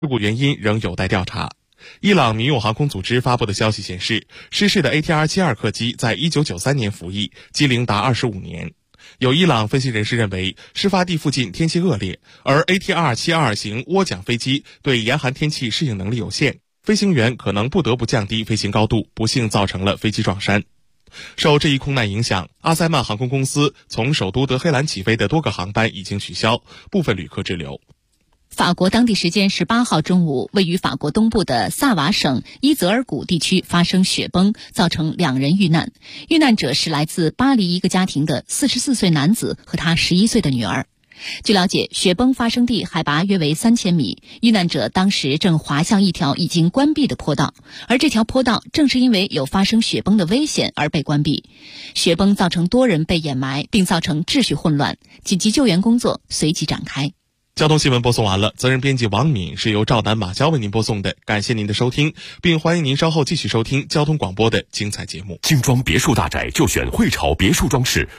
事故原因仍有待调查。伊朗民用航空组织发布的消息显示，失事的 ATR-72 客机在1993年服役，机龄达25年。有伊朗分析人士认为，事发地附近天气恶劣，而 ATR-72 型涡桨飞机对严寒天气适应能力有限，飞行员可能不得不降低飞行高度，不幸造成了飞机撞山。受这一空难影响，阿塞曼航空公司从首都德黑兰起飞的多个航班已经取消，部分旅客滞留。 法国当地时间18号中午，位于法国东部的萨瓦省伊泽尔谷地区发生雪崩，造成2人遇难。遇难者是来自巴黎一个家庭的44岁男子和他11岁的女儿。据了解，雪崩发生地海拔约为3000米，遇难者当时正滑向一条已经关闭的坡道，而这条坡道正是因为有发生雪崩的危险而被关闭。雪崩造成多人被掩埋，并造成秩序混乱，紧急救援工作随即展开。 交通新闻播送完了，责任编辑王敏，是由赵楠、马娇为您播送的。感谢您的收听，并欢迎您稍后继续收听交通广播的精彩节目。 精装别墅大宅就选汇潮别墅装饰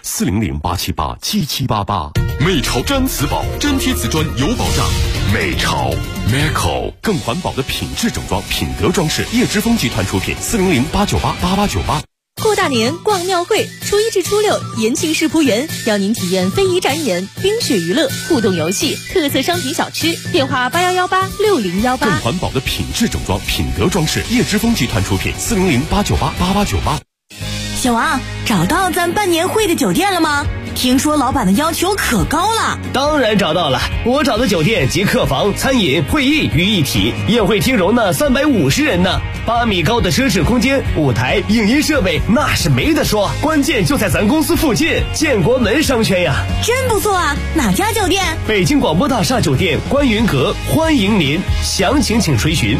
，400-878-7788。美潮真瓷宝，真贴瓷砖有保障。美潮 Meco 更环保的品质整装，品德装饰，叶之峰集团出品，400-898-8898。 过大年逛庙会，初1至初6，延庆世仆园邀您体验非遗展演、冰雪娱乐、互动游戏、特色商品小吃。电话81186018。 更环保的品质整装，品德装饰，叶之峰集团出品，400-898-8898。 小王，找到咱办年会的酒店了吗？听说老板的要求可高了。 当然找到了，我找的酒店集客房、餐饮、会议于一体，宴会厅容纳350人呢，8米高的奢侈空间，舞台、影音设备那是没得说，关键就在咱公司附近，建国门商圈呀。 真不错啊，哪家酒店？ 北京广播大厦酒店观云阁，欢迎您，详情请垂询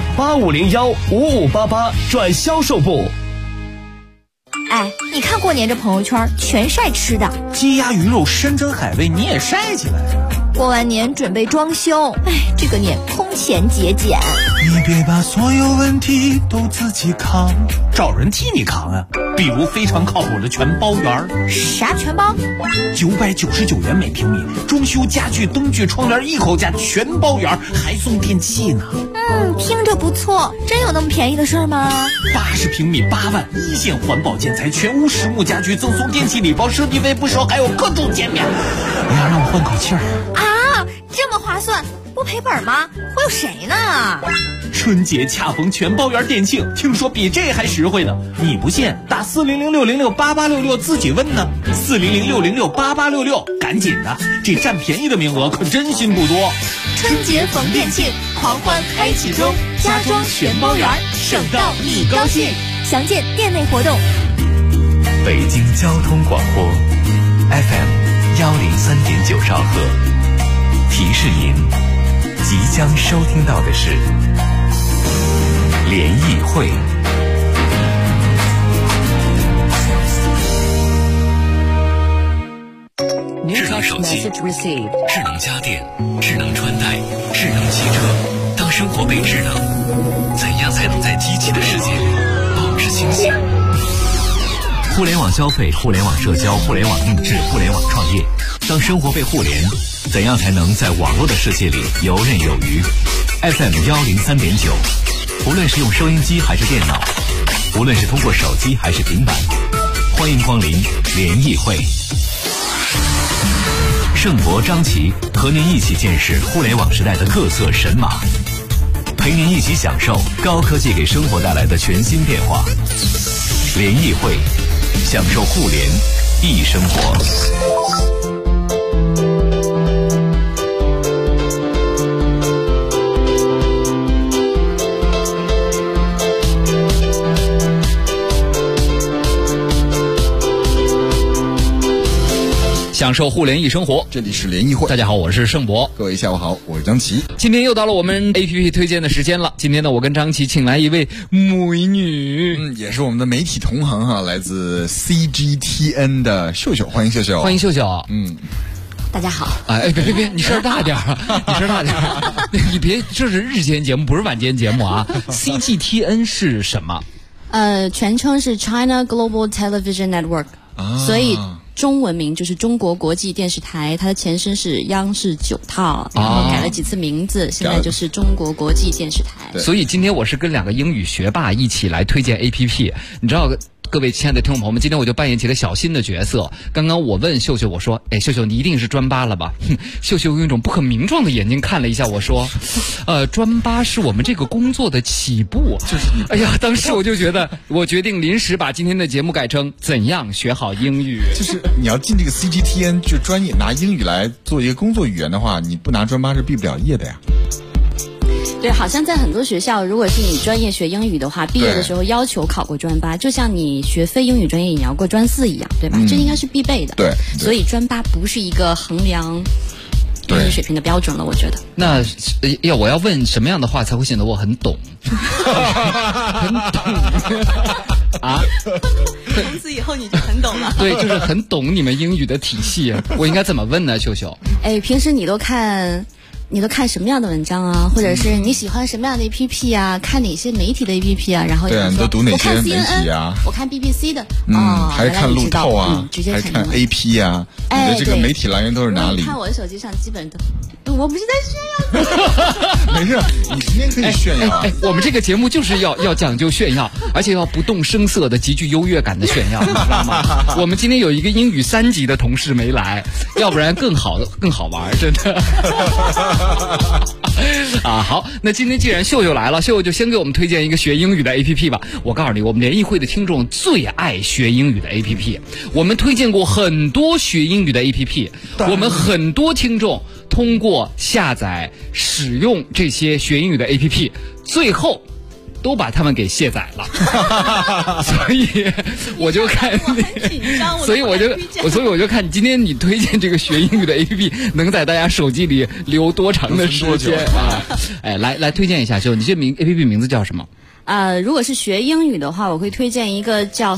8501-5588转销售部。 哎，你看过年这朋友圈全晒吃的， 鸡鸭鱼肉山珍海味你也晒起来。 过完年准备装修，哎，这个年空前节俭。 你别把所有问题都自己扛，找人替你扛啊。比如非常靠谱的全包园。 啥全包 ？999元每平米，装修家具、灯具、窗帘一口价，全包园，还送电器呢。 听着不错，真有那么便宜的事吗 ？80平米8万，一线环保建材，全屋实木家居，赠送电器礼包，设计费不收，还有各种减免。哎呀，让我换口气儿啊！这么划算，不赔本吗？忽悠谁呢？ 春节恰逢全包园店庆，听说比这还实惠呢。你不信，打400-606-8866自己问呢。400-606-8866，赶紧的，这占便宜的名额可真心不多。 春节逢店庆，狂欢开启中，家装全包园，省到你高兴。详见店内活动。 北京交通广播 FM103.9兆赫，提示您即将收听到的是联谊会。智能手机、智能家电、智能穿戴、智能汽车。当生活被智能，怎样才能在机器的世界里保持清醒？互联网消费、互联网社交、互联网定制、互联网创业。当生活被互联，怎样才能在网络的世界里游刃有余？ FM103.9，无论是用收音机还是电脑，无论是通过手机还是平板，欢迎光临联谊会。盛博、张琪和您一起见识互联网时代的各色神马，陪您一起享受高科技给生活带来的全新变化。联谊会，享受互联易生活。 享受互联易生活， 这里是联谊会。 大家好，我是盛博。 各位下午好，我是张琪。 今天又到了我们 APP 推荐的时间了。今天呢，我跟张琪请来一位美女， 也是我们的媒体同行哈，来自 CGTN 的秀秀，欢迎秀秀。 欢迎秀秀。 大家好。 哎，别，你声大点儿，你声大点儿，你别，这是日间节目，不是晚间节目啊。CGTN 是什么？ 全称是 China Global Television Network，所以中文名就是中国国际电视台，它的前身是央视9套，然后改了几次名字，现在就是中国国际电视台。 所以今天我是跟2个英语学霸一起来推荐 APP， 你知道。各位亲爱的听众朋友们，今天我就扮演起了小新的角色。刚刚我问秀秀，我说：“哎，秀秀，你一定是专八了吧？”秀秀用一种不可名状的眼睛看了一下我说：“专八是我们这个工作的起步。”就是你。哎呀，当时我就觉得，我决定临时把今天的节目改成怎样学好英语。 就是你要进这个 CGTN 就专业拿英语来做一个工作语言的话，你不拿专八是毕不了业的呀。 对，好像在很多学校，如果是你专业学英语的话，毕业的时候要求考过专八，就像你学非英语专业你要过专4一样，对吧？这应该是必备的。 对， 所以专八不是一个衡量英语水平的标准了，我觉得。 那我要问什么样的话才会显得我很懂？很懂啊！ 从此以后你就很懂了。 对，就是很懂你们英语的体系。我应该怎么问呢，秀秀？ 哎，平时你都看什么样的文章啊？或者是你喜欢什么样的 APP 啊？看哪些媒体的 APP 啊？然后对啊，你都读哪些媒体啊？ 我看 BBC 的， 还看路透啊，还看 AP 啊。你的这个媒体来源都是哪里？ 看我的手机上基本都，我不是在炫耀。 没事，你今天可以炫耀。 我们这个节目就是要讲究炫耀，而且要不动声色的、极具优越感的炫耀，你知道吗？我们今天有一个英语3级的同事没来，要不然更好玩，真的。好，那今天既然秀秀来了，秀秀就先给我们推荐一个学英语的 APP 吧。我告诉你，我们联谊会的听众最爱学英语的 APP， 我们推荐过很多学英语的 APP， 我们很多听众通过下载使用这些学英语的 APP， 最后都把他们给卸载了，所以我就看所以我就看今天你推荐这个学英语的 APP 能在大家手机里留多长的时间啊？哎，来推荐一下，就你这APP 名字叫什么？ 如果是学英语的话，我会推荐一个叫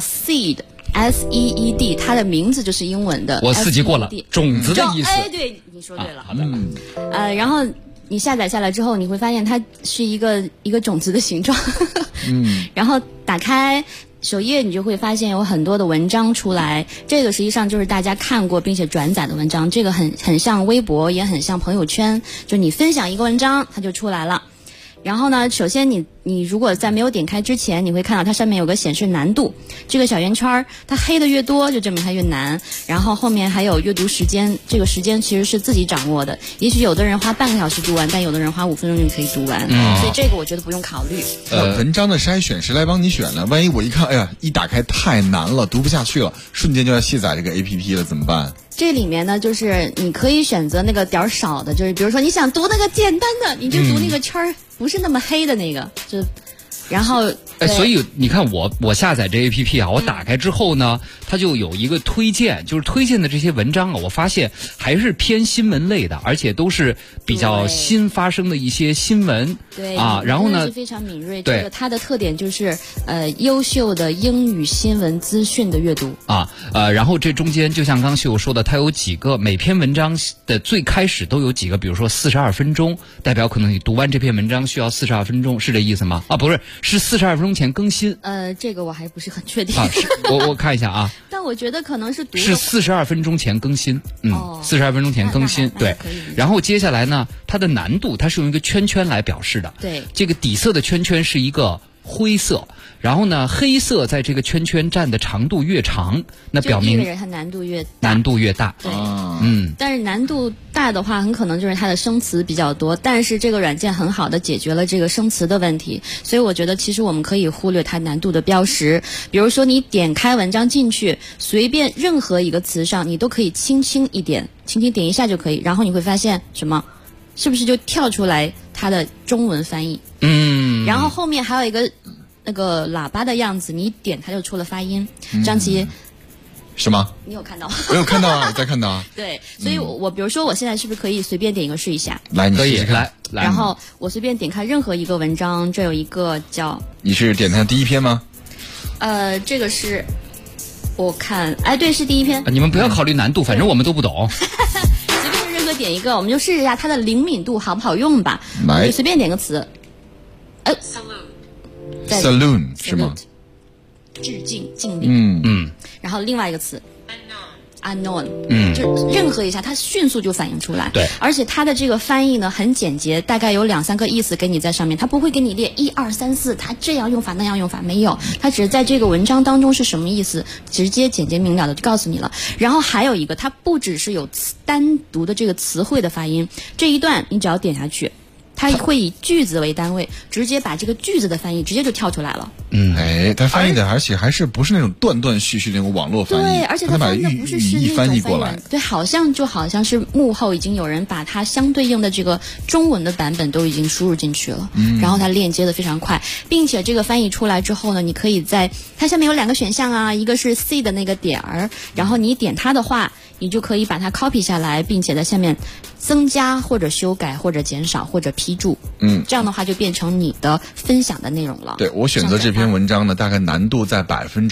SEED， 它的名字就是英文的。 我4级过了，种子的意思。 哎，对，你说对了。好的。然后你下载下来之后，你会发现它是一个种子的形状。然后打开首页，你就会发现有很多的文章出来。这个实际上就是大家看过并且转载的文章。这个很像微博，也很像朋友圈。就你分享一个文章，它就出来了。然后呢，首先你如果在没有点开之前，你会看到它上面有个显示难度，这个小圆圈它黑的越多就证明它越难。然后后面还有阅读时间，这个时间其实是自己掌握的，也许有的人花半个小时读完，但有的人花5分钟就可以读完。所以这个我觉得不用考虑。 文章的筛选谁来帮你选呢？万一我一看，哎呀，一打开太难了，读不下去了，瞬间就要卸载这个 APP 了，怎么办？ 这里面呢，就是你可以选择那个点少的，就是比如说你想读那个简单的，你就读那个圈不是那么黑的那个，然后所以你看我下载这 APP 啊，我打开之后呢，它就有一个推荐，就是推荐的这些文章啊，我发现还是偏新闻类的，而且都是比较新发生的一些新闻。 对啊，然后呢， 是非常敏锐。这个它的特点就是优秀的英语新闻资讯的阅读啊。然后这中间就像刚秀秀说的，它有几个每篇文章的最开始都有几个，比如说42分钟，代表可能你读完这篇文章需要42分钟，是这意思吗？啊，不是，是42分钟前更新。 这个我还不是很确定。 我看一下啊。 但我觉得可能是 42分钟前更新。42分钟前更新，对。然后接下来呢，它的难度它是用一个圈圈来表示的。 对。 这个底色的圈圈是一个灰色，然后呢，黑色在这个圈圈占的长度越长，那表明它难度越大。 对，但是难度大的话，很可能就是它的生词比较多。但是这个软件很好的解决了这个生词的问题，所以我觉得其实我们可以忽略它难度的标识。比如说你点开文章进去，随便任何一个词上，你都可以轻轻点一下就可以，然后你会发现什么？是不是就跳出来它的中文翻译？然后后面还有一个那个喇叭的样子，你一点它就出了发音。张琪， 是吗？ 你有看到？ 我有看到啊，我在看到啊。 对，所以我比如说我现在是不是可以随便点一个试一下？ 来，你试试看。来， 然后我随便点开任何一个文章，这有一个叫…… 你是点它第一篇吗？ 这个是我看，对，是第一篇。 你们不要考虑难度，反正我们都不懂。 随便任何点一个，我们就试一下它的灵敏度好不好用吧。 来， 就随便点个词。 Saloon 是吗？ 致敬，敬礼。 嗯。 然后另外一个词 unknown，就任何一下它迅速就反应出来。 对， 而且它的这个翻译呢很简洁，大概有2-3个意思给你在上面，它不会给你列1、2、3、4，它这样用法那样用法没有，它只是在这个文章当中是什么意思，直接简洁明了的就告诉你了。然后还有一个，它不只是有单独的这个词汇的发音，这一段你只要点下去，它会以句子为单位，直接把这个句子的翻译直接就跳出来了。 它翻译的而且还是不是那种断断续续那种网络翻译， 对，而且它翻译的不是语义翻译过来， 对，好像是幕后已经有人把它相对应的这个中文的版本都已经输入进去了，然后它链接的非常快，并且这个翻译出来之后呢，你可以在它下面有2个选项啊，一个是 C 的那个点儿，然后你点它的话，你就可以把它 copy 下来，并且在下面增加或者修改或者减少或者批注，这样的话就变成你的分享的内容了。 对，我选择这篇文章呢，大概难度在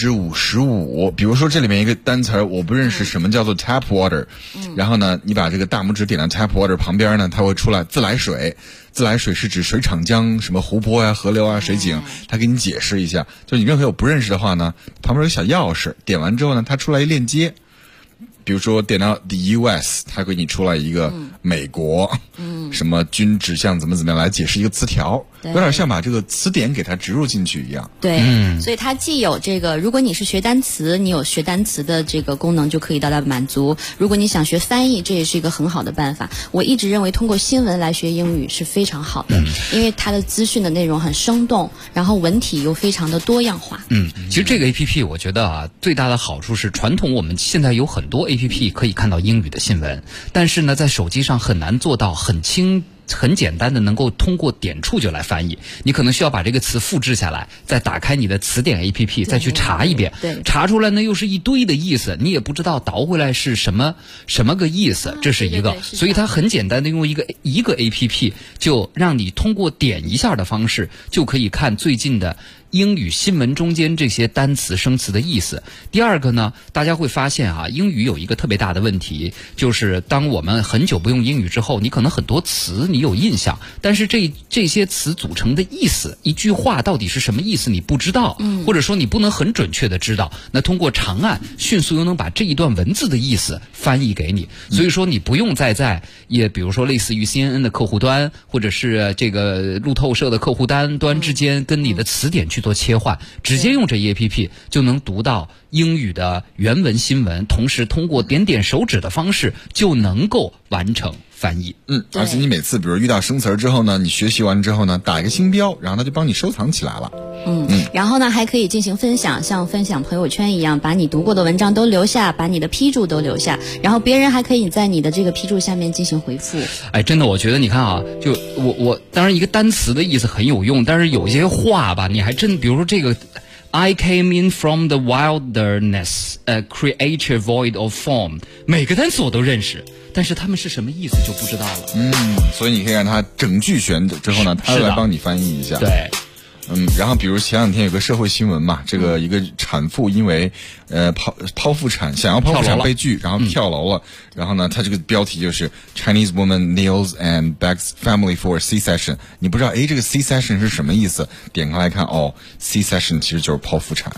55%。比如说这里面一个单词我不认识，什么叫做 tap water，然后呢，你把这个大拇指点到 tap water 旁边呢，它会出来自来水。自来水是指水厂江、什么湖泊呀、河流啊、水井，它给你解释一下。就你任何有不认识的话呢，旁边有小钥匙，点完之后呢，它出来一链接。比如说点到 the US， 它给你出来一个美国，什么均指向怎么样来解释一个词条，有点像把这个词典给它植入进去一样。 对，所以它既有这个，如果你是学单词，你有学单词的这个功能就可以到达满足；如果你想学翻译，这也是一个很好的办法。我一直认为通过新闻来学英语是非常好的，因为它的资讯的内容很生动，然后文体又非常的多样化。 其实这个 APP 我觉得啊，最大的好处是传统我们现在有很多 APP 可以看到英语的新闻，但是呢，在手机上很难做到很简单的能够通过点触就来翻译，你可能需要把这个词复制下来，再打开你的词典 APP 再去查一遍，查出来呢又是一堆的意思，你也不知道倒回来是什么个意思，这是一个，所以它很简单的用一个 APP 就让你通过点一下的方式就可以看最近的英语新闻中间这些单词生词的意思。第二个呢，大家会发现啊，英语有一个特别大的问题，就是当我们很久不用英语之后，你可能很多词你有印象，但是这些词组成的意思，一句话到底是什么意思你不知道，或者说你不能很准确的知道，那通过长按迅速又能把这一段文字的意思翻译给你，所以说你不用再在比如说类似于 CNN 的客户端或者是这个路透社的客户端之间跟你的词典去做切换，直接用这 APP 就能读到英语的原文新闻，同时通过点点手指的方式就能够完成翻译。 而且你每次比如遇到生词之后呢，你学习完之后呢，打一个星标，然后它就帮你收藏起来了。 然后呢还可以进行分享，像分享朋友圈一样，把你读过的文章都留下，把你的批注都留下，然后别人还可以在你的这个批注下面进行回复。 真的我觉得你看啊，就我当然一个单词的意思很有用，但是有些话吧，你还真比如说这个I came in from the wilderness, create a void of form， 每个单词我都认识，但是他们是什么意思就不知道了。 所以你可以让他整句选之后呢，他来帮你翻译一下。 对。 然后比如前两天有个社会新闻嘛，这个一个产妇因为剖腹产，想要剖腹产被拒，然后跳楼了。然后呢，他这个标题就是 Chinese woman kneels and begs family for C-section。你不知道这个 C-section 是什么意思？点开来看，C-section 其实就是剖腹产。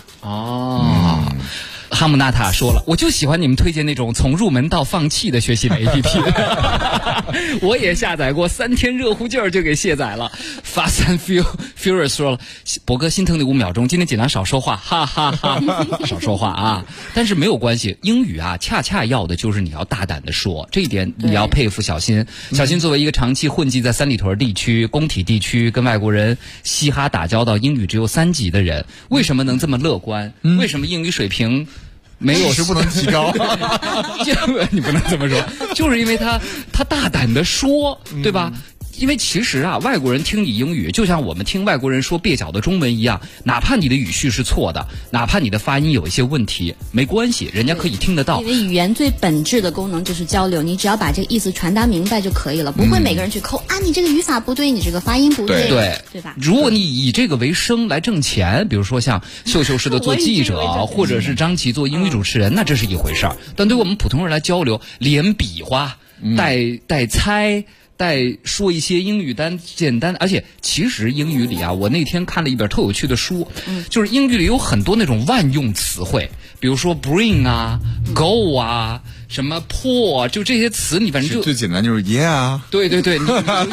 哈姆纳塔说了，我就喜欢你们推荐那种从入门到放弃的学习的 APP。我也下载过，3天热乎劲儿就给卸载了。Fast and Furious 说了，博哥心疼你5秒钟，今天尽量少说话，哈哈哈，少说话啊！但是没有关系，英语啊，恰恰要的就是你要大胆的说，这一点你要佩服小新。小新作为一个长期混迹在三里屯地区、工体地区，跟外国人嘻哈打交道，英语只有3级的人，为什么能这么乐观？为什么英语水平没有是不能提高？ 你不能这么说，就是因为他大胆的说，对吧？因为其实啊，外国人听你英语，就像我们听外国人说蹩脚的中文一样，哪怕你的语序是错的，哪怕你的发音有一些问题，没关系，人家可以听得到。 因为语言最本质的功能就是交流，你只要把这个意思传达明白就可以了，不会每个人去抠你这个语法不对，你这个发音不对，对吧？ 如果你以这个为生来挣钱，比如说像秀秀似的做记者，或者是张琪做英语主持人，那这是一回事儿。但对我们普通人来交流，连比划、带猜。 带说一些英语简单，而且其实英语里啊，我那天看了一本特有趣的书，就是英语里有很多那种万用词汇，比如说 bring 啊、go 啊、什么 pour， 就这些词你反正就最简单就是 yeah。 对对对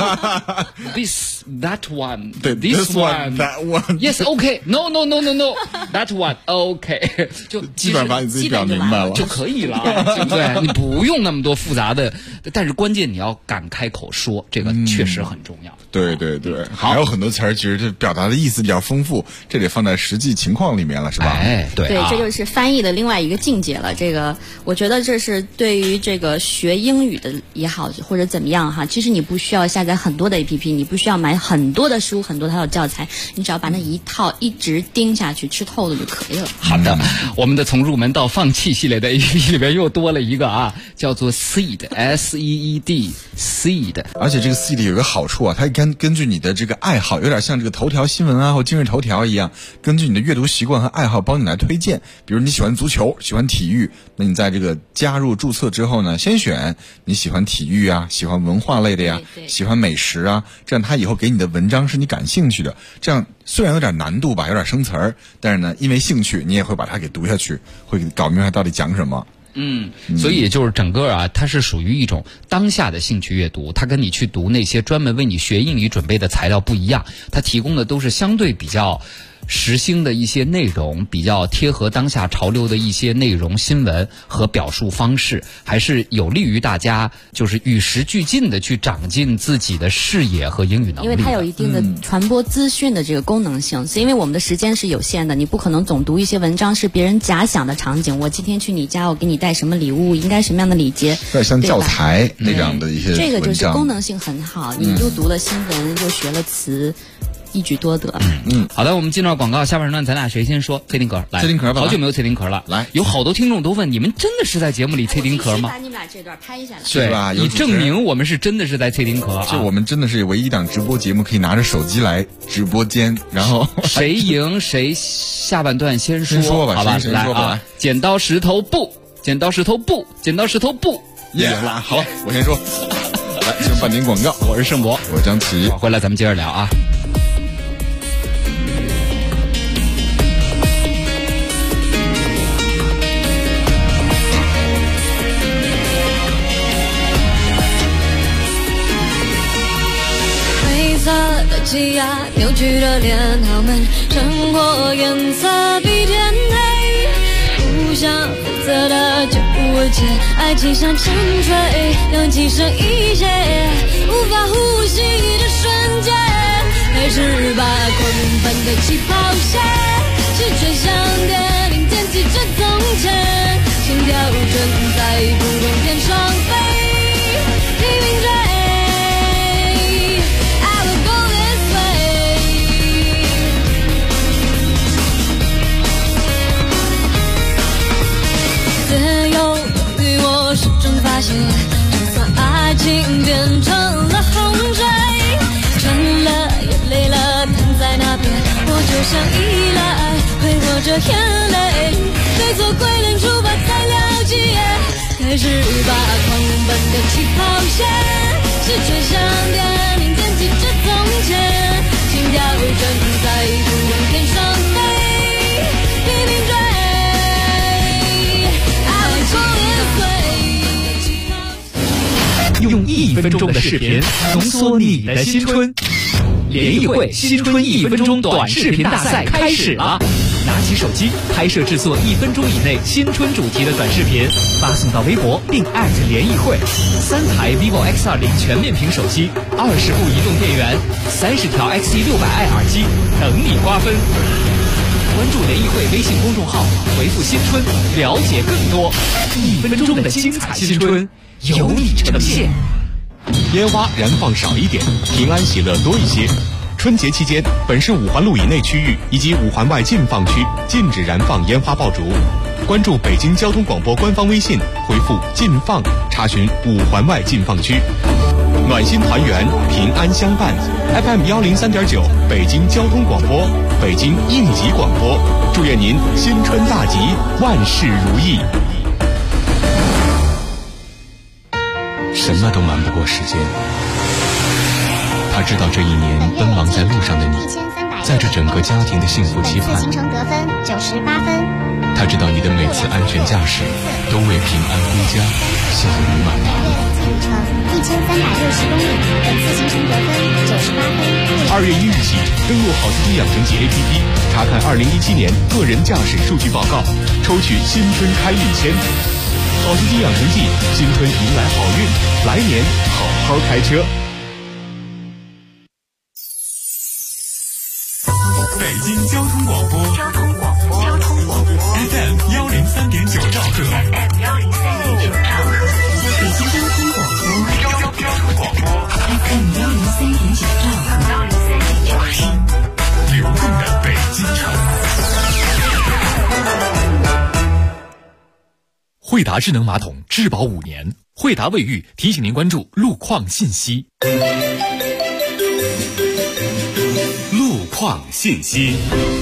，this that one， 对 this one that one， yes OK no no no no no that one OK， 就基本上把你自己表明白了就可以了，对不对？你不用那么多复杂的，但是关键你要敢开口说，这个确实很重要。 对对对，还有很多词儿，其实这表达的意思比较丰富，这得放在实际情况里面了，是吧？ 哎，对对，这就是翻译的另外一个境界了。这个，我觉得这是对于这个学英语的也好，或者怎么样哈，其实你不需要下载很多的 APP， 你不需要买很多的书、很多套教材，你只要把那一套一直盯下去、吃透了就可以了。 好的，我们的从入门到放弃系列的 APP 里边又多了一个啊，叫做 Seed SEED。 而且这个 Seed 有一个好处啊，它根据你的这个爱好，有点像这个头条新闻啊或今日头条一样，根据你的阅读习惯和爱好帮你来推荐。比如你喜欢足球，喜欢体育，那你在这个加入注册之后呢，先选你喜欢体育啊，喜欢文化类的呀，喜欢美食啊，这样他以后给你的文章是你感兴趣的。这样虽然有点难度吧，有点生词儿，但是呢，因为兴趣，你也会把它给读下去，会搞明白到底讲什么。 所以就是整个啊，它是属于一种当下的兴趣阅读，它跟你去读那些专门为你学英语准备的材料不一样，它提供的都是相对比较时兴的一些内容，比较贴合当下潮流的一些内容、新闻和表述方式，还是有利于大家就是与时俱进的去长进自己的视野和英语能力。 因为它有一定的传播资讯的这个功能性，是因为我们的时间是有限的，你不可能总读一些文章是别人假想的场景。我今天去你家，我给你带什么礼物，应该什么样的礼节， 有点像教材那样的一些文章。 这个就是功能性很好，你又读了新闻，又学了词。一举多得。 好的，我们进到广告，下半时段咱俩谁先说？崔丁壳来， 崔丁壳吧， 好久没有崔丁壳了。 来， 有好多听众都问，你们真的是在节目里崔丁壳吗？ 把你们俩这段拍下来， 是吧？ 以证明我们是真的是在崔丁壳啊！ 就我们真的是唯一一档直播节目可以拿着手机来直播间，然后谁赢谁下半段先说吧， 好吧？ 来啊！ 剪刀石头布，剪刀石头布，剪刀石头布， 赢了！好，我先说。来，先半点广告。 我是盛博， 我是张琪。 回来咱们接着聊啊。 挤压扭曲的脸，他们生活颜色比天黑，互相负责的就不解，爱情像沉睡，氧气剩一些，无法呼吸的瞬间，开始把狂奔的起跑线是追上电，零件记着从前，心跳正在不同天上飞，拼命追。就算爱情变成了洪水，沉了也累了，躺在那边，我就像依赖，挥霍着眼泪，对错归零出发才了解，开始把狂奔的起跑线是追上电，零件记着从前，心跳正在不同天上飞，拼命追。 用1分钟的视频浓缩你的新春，联谊会新春1分钟短视频大赛开始了！拿起手机拍摄制作1分钟以内新春主题的短视频，发送到微博并联谊会。3台 vivo X20全面屏手机，20部移动电源，30条 XE600i 耳机等你瓜分。关注联谊会微信公众号，回复新春了解更多。1分钟的精彩新春由你呈现。 烟花燃放少一点，平安喜乐多一些。春节期间，本市5环路以内区域以及5环外禁放区禁止燃放烟花爆竹。关注北京交通广播官方微信，回复“禁放”查询5环外禁放区。暖心团圆，平安相伴。FM 103.9，北京交通广播，北京应急广播，祝愿您新春大吉，万事如意。什么都瞒不过时间， 他知道这一年奔忙在路上的你，在这整个家庭的幸福期盼。 行程得分98分。 他知道你的每次安全驾驶都为平安归家笑语满堂。 路程1360公里，本次行程得分98分。 2月1日起，登录好司机养成记 APP， 查看2017年个人驾驶数据报告，抽取新春开运签。好司机养成记，新春迎来好运，来年好好开车。 北京交通广播FM 103.9兆赫， 北京交通广播 FM 103.9兆赫， 流动的北京城。 惠达智能马桶质保5年，惠达卫浴提醒您关注路况信息。 路况信息。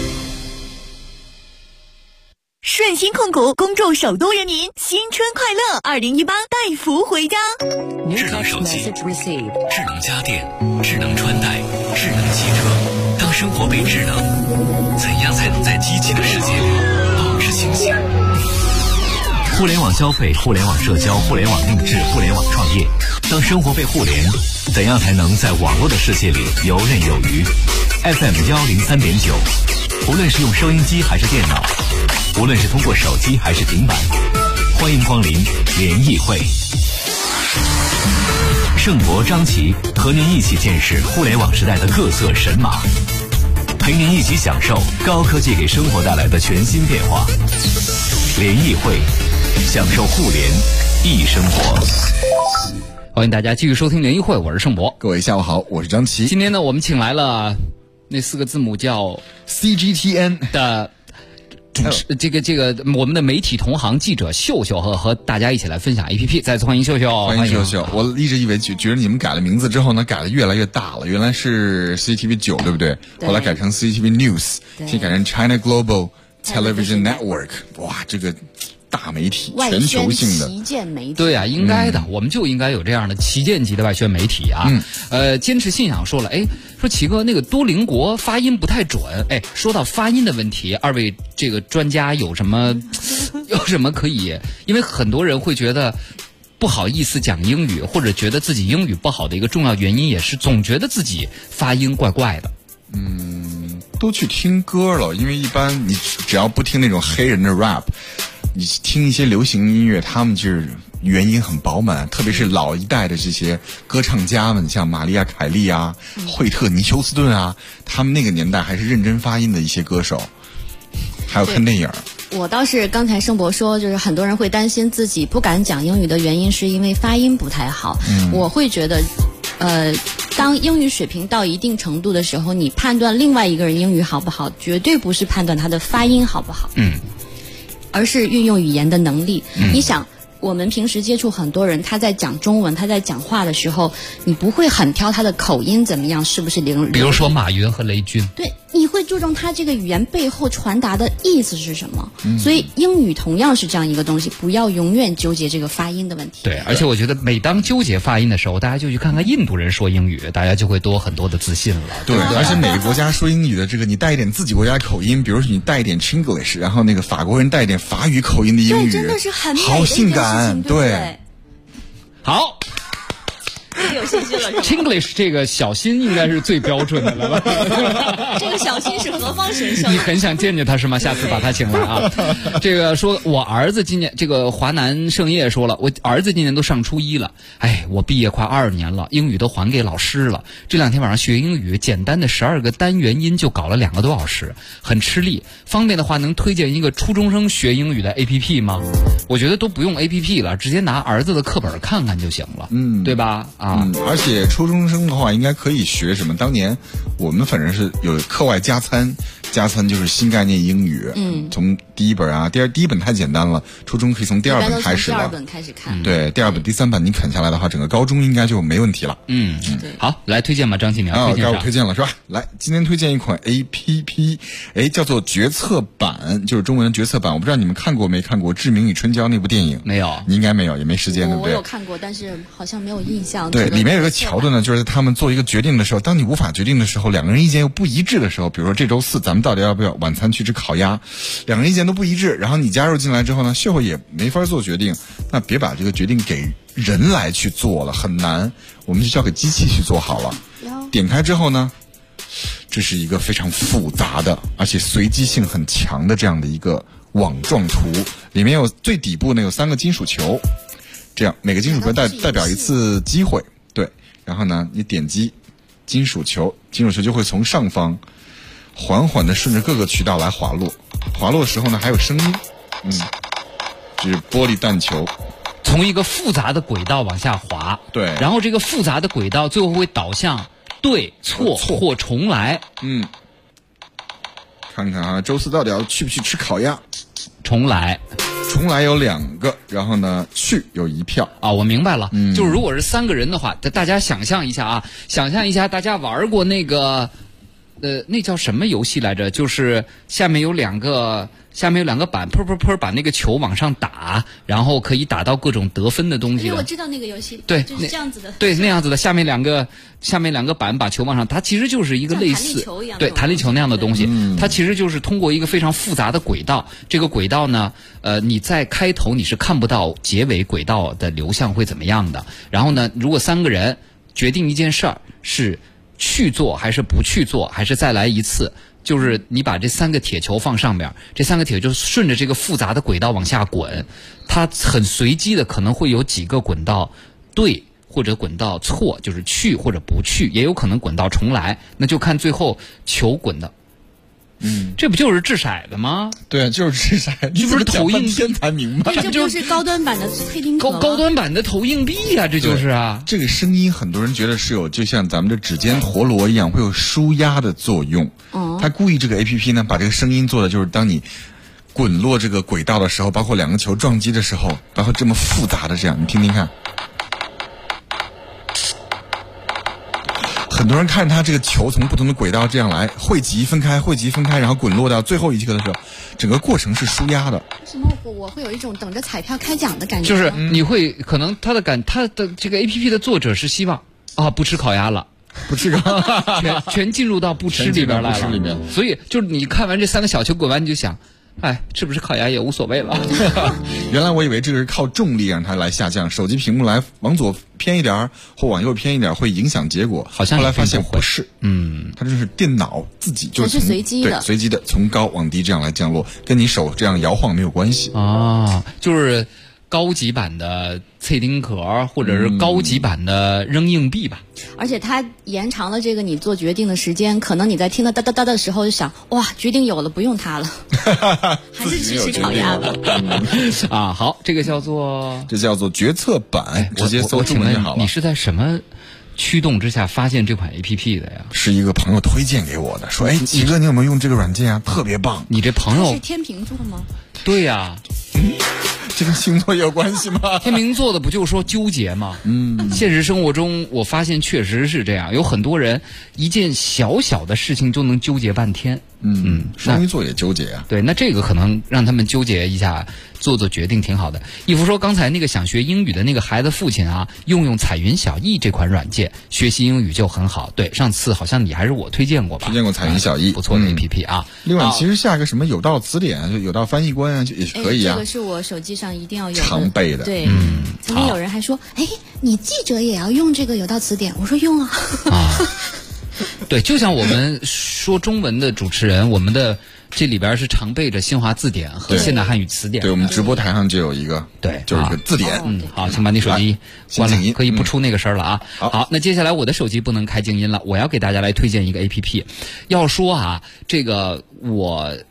顺鑫控股恭祝首都人民新春快乐，2018带福回家。 智能手机、智能家电、智能穿戴、智能汽车，当生活被智能，怎样才能在机器的世界里保持清醒？互联网消费、互联网社交、互联网定制、互联网创业，当生活被互联，怎样才能在网络的世界里游刃有余？ FM 103.9，无论是用收音机还是电脑，无论是通过手机还是平板，欢迎光临联谊会。盛博、张琪和您一起见识互联网时代的各色神马，陪您一起享受高科技给生活带来的全新变化。联谊会，享受互联易生活。 欢迎大家继续收听联谊会，我是盛博。 各位下午好，我是张琪。 今天呢，我们请来了那4个字母叫 CGTN 的这个我们的媒体同行记者秀秀和大家一起来分享 APP。再次欢迎秀秀。 欢迎秀秀。我一直以为觉得你们改了名字之后呢，改的越来越大了。原来是 CCTV 9，对不对？后来改成 CCTV News， 现在改成 China Global Television Network。哇，这个大媒体，全球性的旗舰媒体。 对啊，应该的，我们就应该有这样的旗舰级的外宣媒体啊。坚持信仰说了，说齐哥那个多邻国发音不太准。说到发音的问题，二位这个专家有什么可以？因为很多人会觉得不好意思讲英语，或者觉得自己英语不好的一个重要原因，也是总觉得自己发音怪怪的。 都去听歌了，因为一般你只要不听那种黑人的 rap， 你听一些流行音乐，他们就是元音很饱满，特别是老一代的这些歌唱家们，像玛丽亚·凯莉啊、惠特尼·休斯顿啊，他们那个年代还是认真发音的一些歌手。还有看电影。 我倒是刚才盛博说，就是很多人会担心自己不敢讲英语的原因是因为发音不太好。我会觉得当英语水平到一定程度的时候，你判断另外一个人英语好不好，绝对不是判断他的发音好不好，而是运用语言的能力。你想，我们平时接触很多人，他在讲中文，他在讲话的时候，你不会很挑他的口音怎么样，是不是比如说马云和雷军。 对，你会注重他这个语言背后传达的意思是什么。所以英语同样是这样一个东西，不要永远纠结这个发音的问题。 对，而且我觉得每当纠结发音的时候，大家就去看看印度人说英语，大家就会多很多的自信了。 对，而且每个国家说英语的这个，你带一点自己国家口音，比如说你带一点 Chinglish， 然后那个法国人带一点法语口音的英语， 对，真的是很美的好性感， 对。 好。 有信心了是吗 ？Chinglish 这个小新应该是最标准的了。 这个小新是何方神圣？ 你很想见见他是吗？下次把他请来啊。这个说我儿子今年，这个华南盛业说了，我儿子今年都上初一了。我毕业快20年了，英语都还给老师了。这2天晚上学英语，简单的12个单元音就搞了2个多小时，很吃力。方便的话，能推荐一个初中生学英语的 APP 吗？我觉得都不用 APP 了，直接拿儿子的课本看看就行了，对吧？ 而且初中生的话应该可以学什么？当年我们反正是有课外加餐就是新概念英语，从第一本啊，第一本太简单了，初中可以从第二本开始了。 第二本开始看。 对，第二本、第三本你啃下来的话，整个高中应该就没问题了。 好，来推荐吧，张继苗推荐该我推荐了是吧？来，今天推荐一款 APP， 叫做决策版，就是中文的决策版。我不知道你们看过没看过《志明与春娇》那部电影？ 没有， 你应该没有，也没时间，对不对？ 我有看过，但是好像没有印象。 对，里面有个桥段呢，就是他们做一个决定的时候，当你无法决定的时候，两个人意见又不一致的时候，比如说这周4咱们到底要不要晚餐去吃烤鸭，两个人意见都不一致，然后你加入进来之后呢，秀秀也没法做决定，那别把这个决定给人来去做了，很难，我们就交给机器去做好了。点开之后呢，这是一个非常复杂的，而且随机性很强的这样的一个网状图，里面有最底部呢有3个金属球，这样每个金属球代表一次机会，对，然后呢你点击金属球就会从上方缓缓的顺着各个渠道来滑落的时候呢还有声音，就是玻璃弹球从一个复杂的轨道往下滑， 对， 然后这个复杂的轨道最后会导向对错或重来。 看看啊，周4到底要去不去吃烤鸭？ 重来有2个，然后呢去有1票啊，我明白了，就是如果是3个人的话，大家想象一下啊，大家玩过那个那叫什么游戏来着？就是下面有两个板，噗把那个球往上打，然后可以打到各种得分的东西。 我知道那个游戏， 对， 就是这样子的。 对，那样子的，下面两个板把球往上，它其实就是一个类似弹力球那样的东西。它其实就是通过一个非常复杂的轨道，这个轨道呢，你在开头你是看不到结尾轨道的流向会怎么样的。然后呢，如果3个人决定一件事儿是去做还是不去做，还是再来一次，就是你把这3个铁球放上边，这3个铁就顺着这个复杂的轨道往下滚，它很随机的可能会有几个滚到对或者滚到错，就是去或者不去，也有可能滚到重来，那就看最后球滚的。这不就是掷骰子吗？ 对，就是掷骰子， 这不是投硬币才明白？ 这就是高端版的配丁壳， 高端版的投硬币啊，这就是啊。 这个声音很多人觉得是有，就像咱们的指尖陀螺一样，会有舒压的作用。他故意这个 APP 呢，把这个声音做的就是当你滚落这个轨道的时候，包括2个球撞击的时候，包括这么复杂的这样，你听听看。很多人看他这个球从不同的轨道这样来汇集分开，然后滚落到最后一颗的时候，整个过程是舒压的。 为什么我会有一种等着彩票开奖的感觉？ 就是你会可能他的这个 APP 的作者是希望不吃烤鸭了。 不吃全进入到不吃里边来了，所以就是你看完这3个小球滚完，你就想，吃不吃烤鸭也无所谓了。 原来我以为这个是靠重力让它来下降，手机屏幕来往左偏一点或往右偏一点会影响结果， 好像后来发现不是，它就是电脑自己就是随机的， 对，随机的从高往低这样来降落，跟你手这样摇晃没有关系啊，就是高级版的脆丁壳，或者是高级版的扔硬币吧。 而且它延长了这个你做决定的时间，可能你在听到哒哒哒的时候就想，哇，决定有了，不用它了，还是吃烤鸭吧。 好，这个叫做决策版，直接搜中文就好了。 你是在什么驱动之下发现这款 APP 的呀？ 是一个朋友推荐给我的，说齐哥你有没有用这个软件啊？特别棒。 你这朋友是天秤座吗？ 对呀。 这跟星座有关系吗？ 天秤座的不就是说纠结吗？现实生活中我发现确实是这样，有很多人一件小小的事情就能纠结半天。 双鱼座也纠结啊。 对，那这个可能让他们纠结一下，做决定挺好的。义父说，刚才那个想学英语的那个孩子父亲用彩云小艺这款软件学习英语就很好。对，上次好像你还是我推荐过吧？ 推荐过彩云小艺， 不错的 APP 啊。 另外，其实下个什么有道词典、就有道翻译官啊，也可以啊。 这个是我手机上一定要有的， 常备的。 对，曾经有人还说，你记者也要用这个有道词典？我说用啊。 对，就像我们说中文的主持人，我们的这里边是常备着新华字典和现代汉语词典。 对，我们直播台上就有一个， 对， 就是一个字典。 好，请把你手机关了，可以不出那个声了啊。好，那接下来我的手机不能开静音了，我要给大家来推荐一个 APP。要说这个我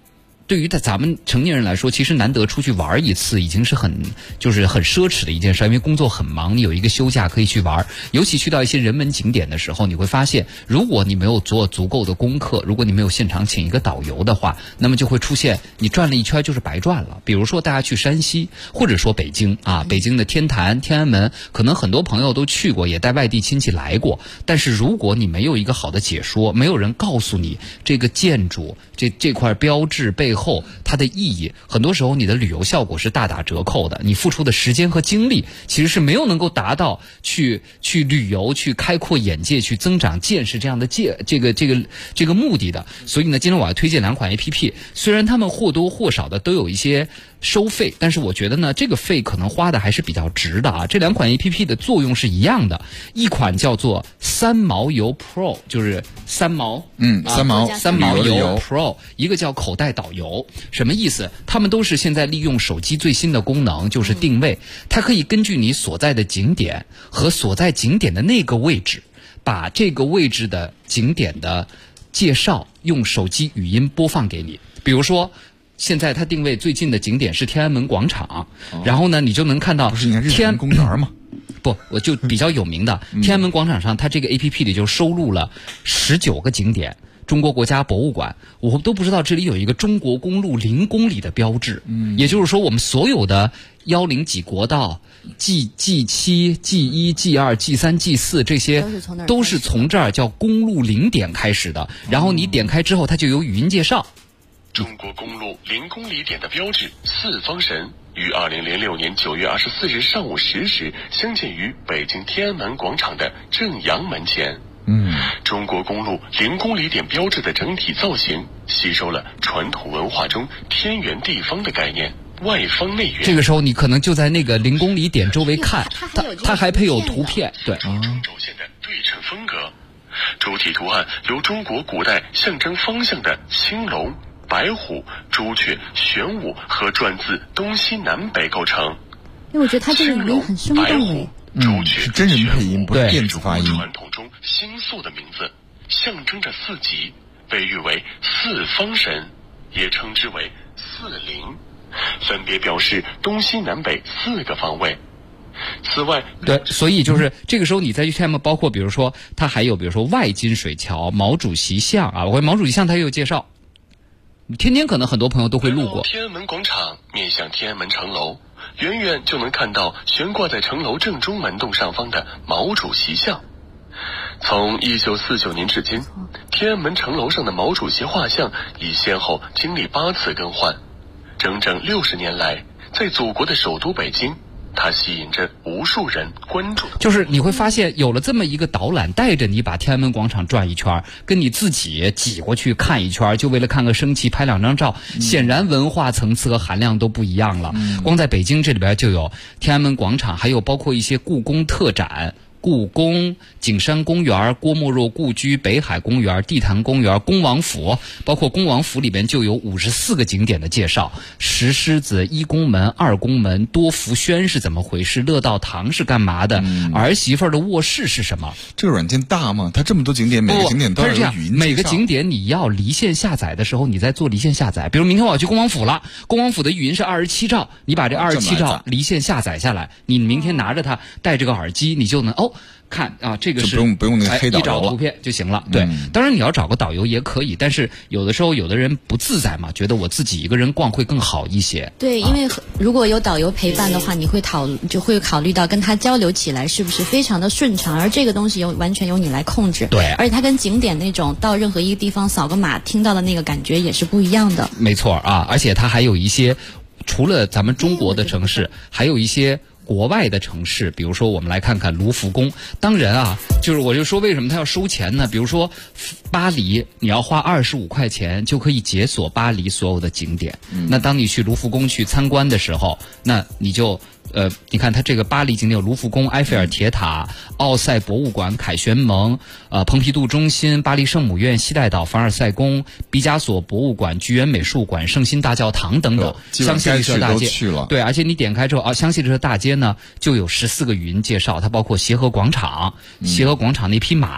对于咱们成年人来说，其实难得出去玩一次，已经是很奢侈的一件事，因为工作很忙，你有一个休假可以去玩。尤其去到一些人文景点的时候，你会发现，如果你没有做足够的功课，如果你没有现场请一个导游的话，那么就会出现你转了一圈就是白转了。比如说大家去山西，或者说北京啊，北京的天坛、天安门，可能很多朋友都去过，也带外地亲戚来过。但是如果你没有一个好的解说，没有人告诉你这个建筑这块标志背后它的意义，很多时候你的旅游效果是大打折扣的，你付出的时间和精力其实是没有能够达到去旅游、去开阔眼界、去增长见识这样的这个目的的。所以呢，今天我要推荐2款 APP， 虽然他们或多或少的都有一些收费，但是我觉得呢，这个费可能花的还是比较值的啊。这2款 APP 的作用是一样的，一款叫做三毛游 Pro， 就是三毛游 Pro， 一个叫口袋导游。什么意思？他们都是现在利用手机最新的功能，就是定位，它可以根据你所在的景点和所在景点的那个位置，把这个位置的景点的介绍用手机语音播放给你。比如说现在它定位最近的景点是天安门广场，然后呢，你就能看到天安门公园吗？不，我就比较有名的天安门广场上，它这个 APP 里就收录了19个景点。中国国家博物馆，我都不知道这里有一个中国公路0公里的标志。也就是说，我们所有的110几国道、G7、G1、G2、G3、G4这些都是从这儿叫公路0点开始的。然后你点开之后，它就有语音介绍。 中国公路0公里点的标志四方神于2006年9月24日上午10时相见于北京天安门广场的正阳门前。中国公路0公里点标志的整体造型吸收了传统文化中天圆地方的概念，外方内圆。 这个时候你可能就在那个0公里点周围看，它还配有图片，对。 中轴线的对称风格，主体图案由中国古代象征方向的青龙、白虎、朱雀、玄武和篆字东西南北构成。 因为我觉得它这个语音很生动诶。 是真人配音，不是电子发音。 传统中星宿的名字象征着4极，被誉为四方神，也称之为4灵，分别表示东西南北4个方位。此外， 对，所以就是这个时候你再去看嘛，包括比如说它还有比如说外金水桥、毛主席像啊，我毛主席像它也有介绍，天天可能很多朋友都会路过。 天安门广场面向天安门城楼，远远就能看到悬挂在城楼正中门洞上方的毛主席像。从1949年至今，天安门城楼上的毛主席画像已先后经历8次更换。整整60年来，在祖国的首都北京，它吸引着无数人关注。 就是你会发现有了这么一个导览，带着你把天安门广场转一圈，跟你自己挤过去看一圈，就为了看个升旗拍2张照，显然文化层次和含量都不一样了。光在北京这里边就有天安门广场，还有包括一些故宫特展，故宫、景山公园、郭沫若故居、北海公园、地坛公园、恭王府，包括恭王府里边就有54个景点的介绍，石狮子、1宫门、2宫门、多福轩是怎么回事，乐道堂是干嘛的，儿媳妇的卧室是什么。 这个软件大吗？它这么多景点，每个景点都要有语音介绍。 每个景点你要离线下载的时候，你再做离线下载。比如明天我要去恭王府了，恭王府的语音是27兆，你把这27兆离线下载下来，你明天拿着它戴这个耳机，你就能看啊，这个是不用那个黑导游了， 一找图片就行了。对，当然你要找个导游也可以，但是有的时候有的人不自在嘛，觉得我自己一个人逛会更好一些。 对，因为如果有导游陪伴的话，你会就会考虑到跟他交流起来是不是非常的顺畅，而这个东西完全由你来控制。 对， 而且它跟景点那种到任何一个地方扫个码听到的那个感觉也是不一样的。 没错啊，而且它还有一些除了咱们中国的城市，还有一些国外的城市，比如说我们来看看卢浮宫。当然啊，就是我就说为什么它要收钱呢？比如说巴黎，你要花25块钱就可以解锁巴黎所有的景点。那当你去卢浮宫去参观的时候，那你就你看它这个巴黎景点有卢浮宫、埃菲尔铁塔、奥赛博物馆、凯旋门、蓬皮杜中心、巴黎圣母院、西带岛、凡尔赛宫、毕加索博物馆、菊园美术馆、圣心大教堂等等。香榭丽舍大街对，而且你点开之后香榭丽舍大街呢就有14个语音介绍，它包括协和广场、协和广场那匹马，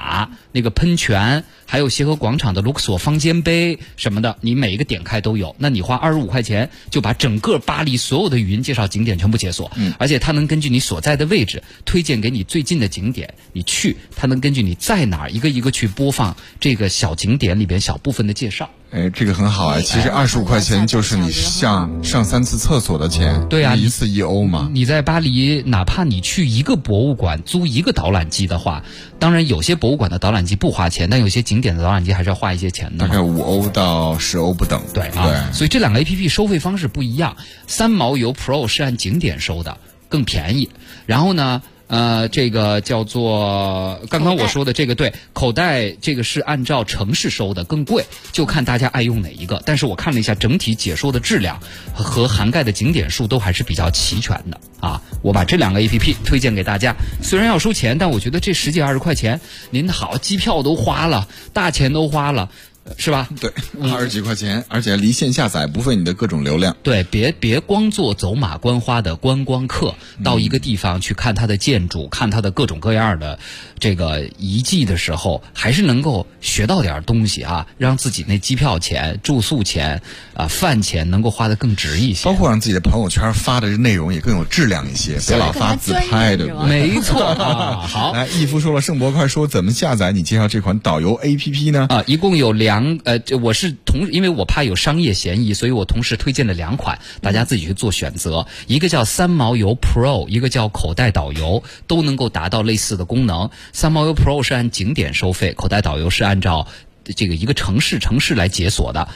那个喷泉，还有协和广场的卢克索方尖碑什么的，你每一个点开都有。那你花25块钱就把整个巴黎所有的语音介绍景点全部解锁，而且它能根据你所在的位置推荐给你最近的景点，你去它能根据你在哪儿一个一个去播放这个小景点里边小部分的介绍。 这个很好啊！其实25块钱就是你上3次厕所的钱， 对啊， 一次1欧嘛。 你在巴黎，哪怕你去一个博物馆租一个导览机的话，当然有些博物馆的导览机不花钱，但有些景点的导览机还是要花一些钱的。 大概5欧到10欧不等。 对啊，所以这两个 APP 收费方式不一样。3毛游 Pro 是按景点收的，更便宜。然后呢？这个叫做刚刚我说的这个对，口袋这个是按照城市收的，更贵，就看大家爱用哪一个。但是我看了一下整体解说的质量和涵盖的景点数都还是比较齐全的啊。我把这两个 APP 推荐给大家，虽然要收钱，但我觉得这10几20块钱，您好，机票都花了，大钱都花了。是吧？ 对，20几块钱，而且离线下载不费你的各种流量。 对，别光做走马观花的观光客，到一个地方去看它的建筑，看它的各种各样的这个遗迹的时候，还是能够学到点东西啊，让自己那机票钱、住宿钱饭钱能够花得更值一些， 包括让自己的朋友圈发的内容也更有质量一些，别老发自拍，对吧？ 没错啊。好， 来，义夫说了，盛博快说怎么下载你介绍这款导游 APP 呢？ 一共有我是因为我怕有商业嫌疑，所以我同时推荐了2款，大家自己去做选择。一个叫3毛游 Pro， 一个叫口袋导游，都能够达到类似的功能。3毛游 Pro 是按景点收费，口袋导游是按照这个一个城市来解锁的。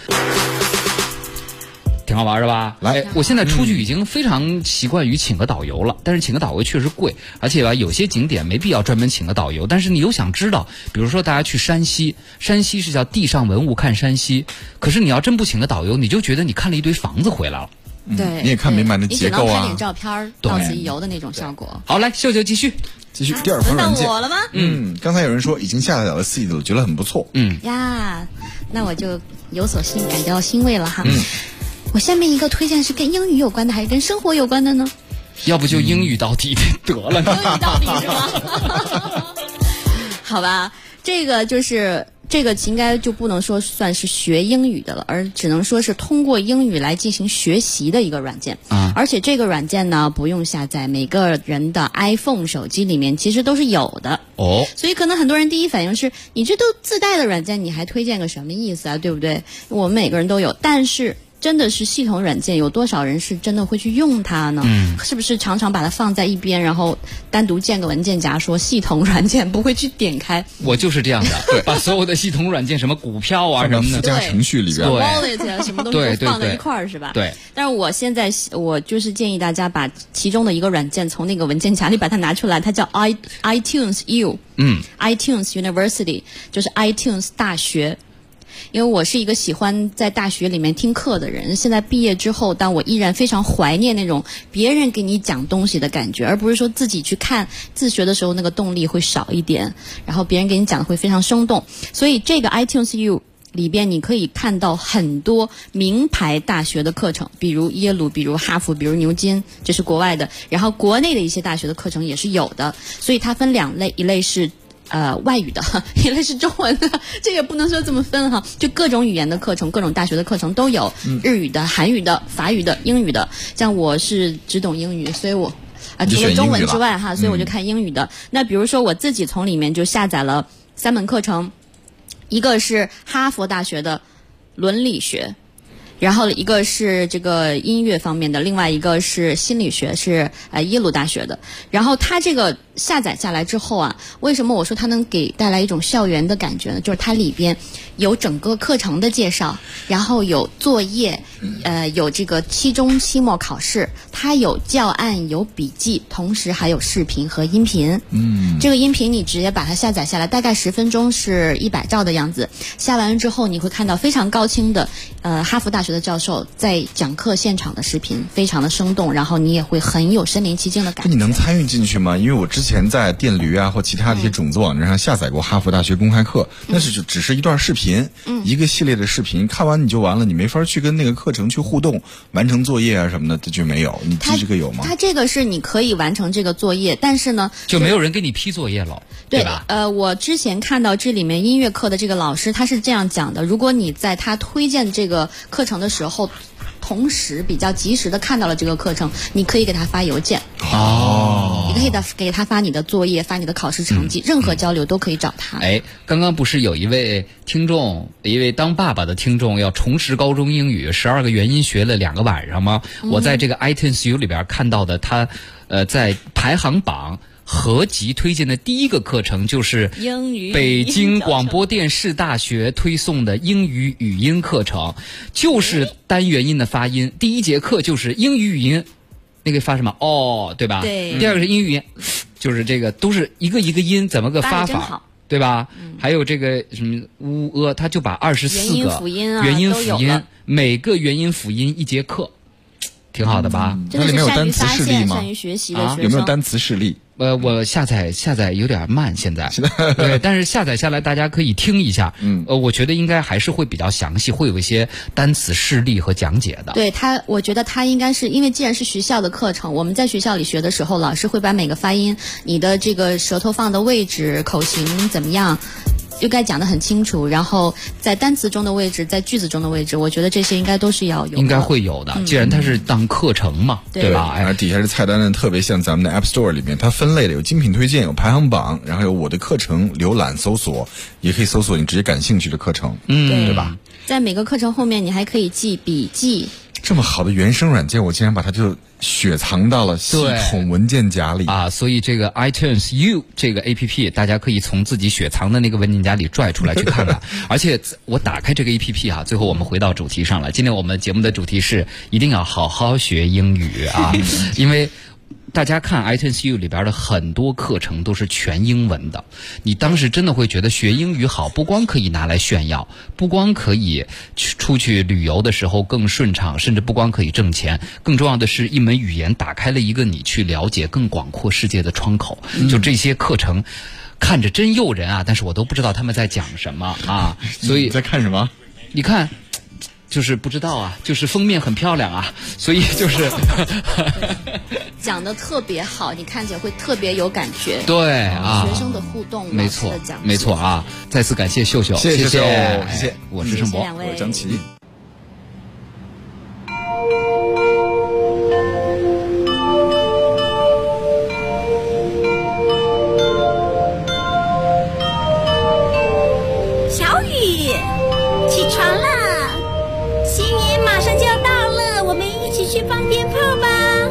挺好玩的吧？ 来， 我现在出去已经非常习惯于请个导游了，但是请个导游确实贵，而且吧，有些景点没必要专门请个导游。但是你又想知道，比如说大家去山西是叫地上文物看山西，可是你要真不请个导游，你就觉得你看了一堆房子回来了。 对， 你也看明白那结构啊， 你只能拍点照片，到此一游的那种效果。 好，来，秀秀继续。 第二款软件。 轮到我了吗？ 刚才有人说已经下载了 Seed， 我觉得很不错。 呀，那我就有所感觉到欣慰了哈。我下面一个推荐是跟英语有关的，还是跟生活有关的呢？ 要不就英语到底得了呢？ 英语到底是吗？好吧，这个应该就不能说算是学英语的了，而只能说是通过英语来进行学习的一个软件。而且这个软件呢，不用下载，每个人的 iPhone 手机里面其实都是有的。所以可能很多人第一反应是，你这都自带的软件，你还推荐个什么意思啊？对不对？我们每个人都有，但是真的是系统软件，有多少人是真的会去用它呢？是不是常常把它放在一边，然后单独建个文件夹说系统软件，不会去点开？ 我就是这样的，把所有的系统软件，什么股票啊什么的， 附加程序里边 ，wallet 啊，什么东西都放在一块儿，是吧？ 对。 但是我就是建议大家把其中的一个软件从那个文件夹里把它拿出来，它叫 iTunes U，iTunes University， 就是 iTunes 大学。因为我是一个喜欢在大学里面听课的人，现在毕业之后，但我依然非常怀念那种别人给你讲东西的感觉，而不是说自己去看自学的时候那个动力会少一点，然后别人给你讲的会非常生动。所以这个 iTunes U 里边你可以看到很多名牌大学的课程，比如耶鲁，比如哈佛，比如牛津，这是国外的，然后国内的一些大学的课程也是有的。所以它分2类，一类是外语的，一类是中文的，这也不能说这么分哈，就各种语言的课程，各种大学的课程都有，日语的、韩语的、法语的、英语的。像我是只懂英语，所以我除了中文之外哈，所以我就看英语的。那比如说我自己从里面就下载了3门课程，一个是哈佛大学的伦理学，然后一个是这个音乐方面的，另外一个是心理学，是耶鲁大学的。然后它这个下载下来之后啊，为什么我说它能带来一种校园的感觉呢？就是它里边有整个课程的介绍，然后有作业，有这个期中期末考试，它有教案，有笔记，同时还有视频和音频。这个音频你直接把它下载下来，大概10分钟是100兆的样子。下完之后你会看到非常高清的哈佛大学的教授在讲课现场的视频，非常的生动，然后你也会很有身临其境的感觉。 你能参与进去吗？因为我之前在电驴啊或其他的一些种子网站上下载过哈佛大学公开课，那是只是一段视频，一个系列的视频，看完你就完了，你没法去跟那个课程去互动，完成作业啊什么的，这就没有。你这个有吗？ 它这个是你可以完成这个作业，但是呢， 就没有人给你批作业了，对吧？ 我之前看到这里面音乐课的这个老师他是这样讲的：如果你在他推荐这个课程的时候，同时比较及时的看到了这个课程，你可以给他发邮件你可以给他发你的作业，发你的考试成绩，任何交流都可以找他。 刚刚不是有一位听众，一位当爸爸的听众要重拾高中英语12个元音学了2个晚上吗？我在这个 iTunes U 里边看到的，他在排行榜合集推荐的第一个课程就是北京广播电视大学推送的英语语音课程，就是单元音的发音。第一节课就是英语语音，那个发什么对吧？ 对。 第二个是英语语音，就是这个都是一个一个音怎么个发法，对吧？还有这个什么它就把24个元音辅音，每个元音辅音1节课，挺好的吧？ 那里面有单词示例吗？ 善于学习的学生有没有单词示例？ 我下载有点慢，现在对，但是下载下来大家可以听一下。我觉得应该还是会比较详细，会有一些单词示例和讲解的。 对我觉得他应该是因为既然是学校的课程，我们在学校里学的时候，老师会把每个发音、你的这个舌头放的位置、口型怎么样，就该讲得很清楚，然后在单词中的位置，在句子中的位置，我觉得这些应该都是要有的， 应该会有的。既然它是当课程嘛，对吧？ 而底下是菜单呢，特别像咱们的 App Store 里面，它分类的有精品推荐，有排行榜，然后有我的课程浏览搜索，也可以搜索你直接感兴趣的课程，对吧？ 在每个课程后面，你还可以记笔记。 这么好的原生软件，我竟然把它就雪藏到了系统文件夹里所以这个 iTunes U 这个 APP， 大家可以从自己雪藏的那个文件夹里拽出来去看看。而且我打开这个 APP 最后我们回到主题上了。今天我们节目的主题是一定要好好学英语因为大家看 iTunes U 里边的很多课程都是全英文的，你当时真的会觉得学英语好，不光可以拿来炫耀，不光可以出去旅游的时候更顺畅，甚至不光可以挣钱，更重要的是一门语言打开了一个你去了解更广阔世界的窗口。就这些课程看着真诱人但是我都不知道他们在讲什么所以你在看什么？ 你看就是不知道就是封面很漂亮所以就是讲得特别好，你看起来会特别有感觉。 对学生的互动， 没错，没错再次感谢秀秀， 谢谢， 我是盛博， 我是张琪。 小雨，起床了，新年马上就要到了，我们一起去放鞭炮吧。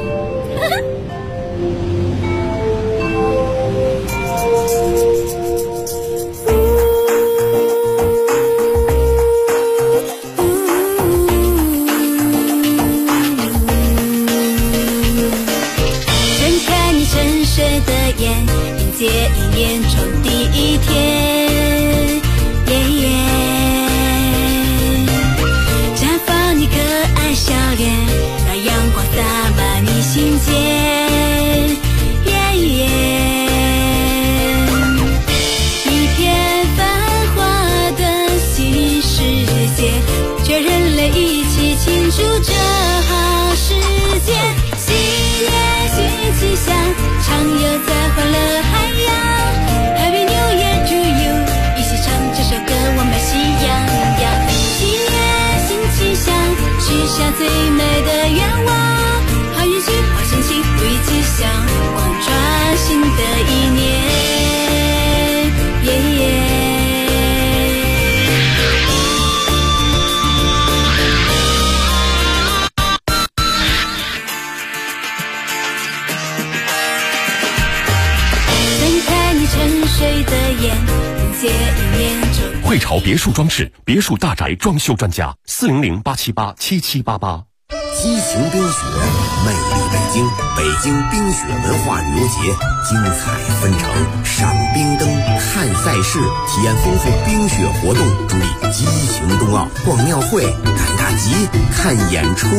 迎接一年中第一天，绽放你可爱笑脸，让阳光洒满你心间，一片繁华的新世界，全人类一起庆祝这好时节，新年新气象，畅游在欢乐海洋。Happy New Year to you， 一起唱这首歌，我们喜洋洋。新年新气象，许下最美的愿望，好运气好心情，如意吉祥，贯穿新的一年。 汇潮别墅装饰，别墅大宅装修专家，400-878-7788。 激情冰雪，魅力北京，北京冰雪文化旅游节精彩纷呈，赏冰灯，看赛事，体验丰富冰雪活动，助力激情冬奥，逛庙会，赶大集，看演出，逛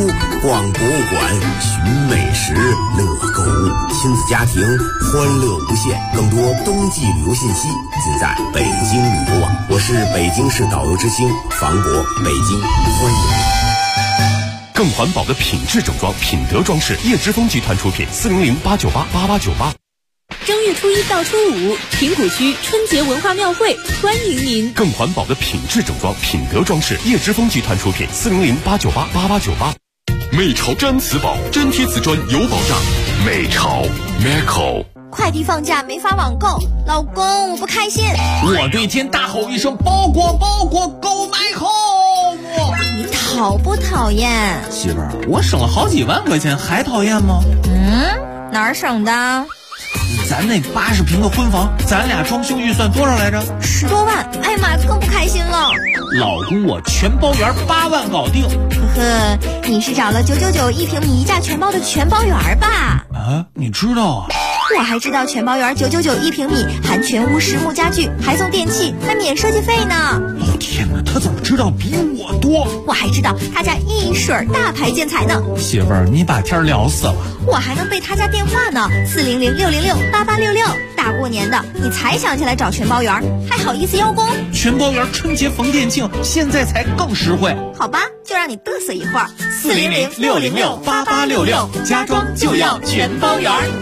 逛博物馆、寻美食、乐购物，亲子家庭欢乐无限。更多冬季旅游信息尽在北京旅游网。我是北京市导游之星房国，北京欢迎你。 更环保的品质整装，品德装饰，叶之峰集团出品，400-898-8898。 正月初一到初五，平谷区春节文化庙会欢迎您。 更环保的品质整装，品德装饰，叶之峰集团出品，400-898-8898。美潮真瓷宝，真贴瓷砖有保障。美潮 Meco。 快递放假没发网购，老公我不开心。 我对天大吼一声：包裹购买home！ 你讨不讨厌？ 媳妇儿，我省了好几万块钱，还讨厌吗？ 哪儿省的？ 咱那80平的婚房，咱俩装修预算多少来着 ？10多万。哎呀妈，更不开心了。 老公，我全包圆8万搞定。 呵呵，你是找了9991平米1价全包的全包圆吧？ 啊，你知道啊？ 我还知道全包圆9991平米，含全屋实木家具，还送电器，还免设计费呢。 哦天哪，他怎么知道比我多？ 我还知道他家一水大牌建材呢。 媳妇儿，你把天聊死了。 我还能背他家电话呢，400-606-8866。大过年的，你才想起来找全包圆，还好意思邀功？ 全包圆春节逢店庆，现在才更实惠。 好吧，就让你嘚瑟一会儿。 400-606-8866，家装就要全包圆。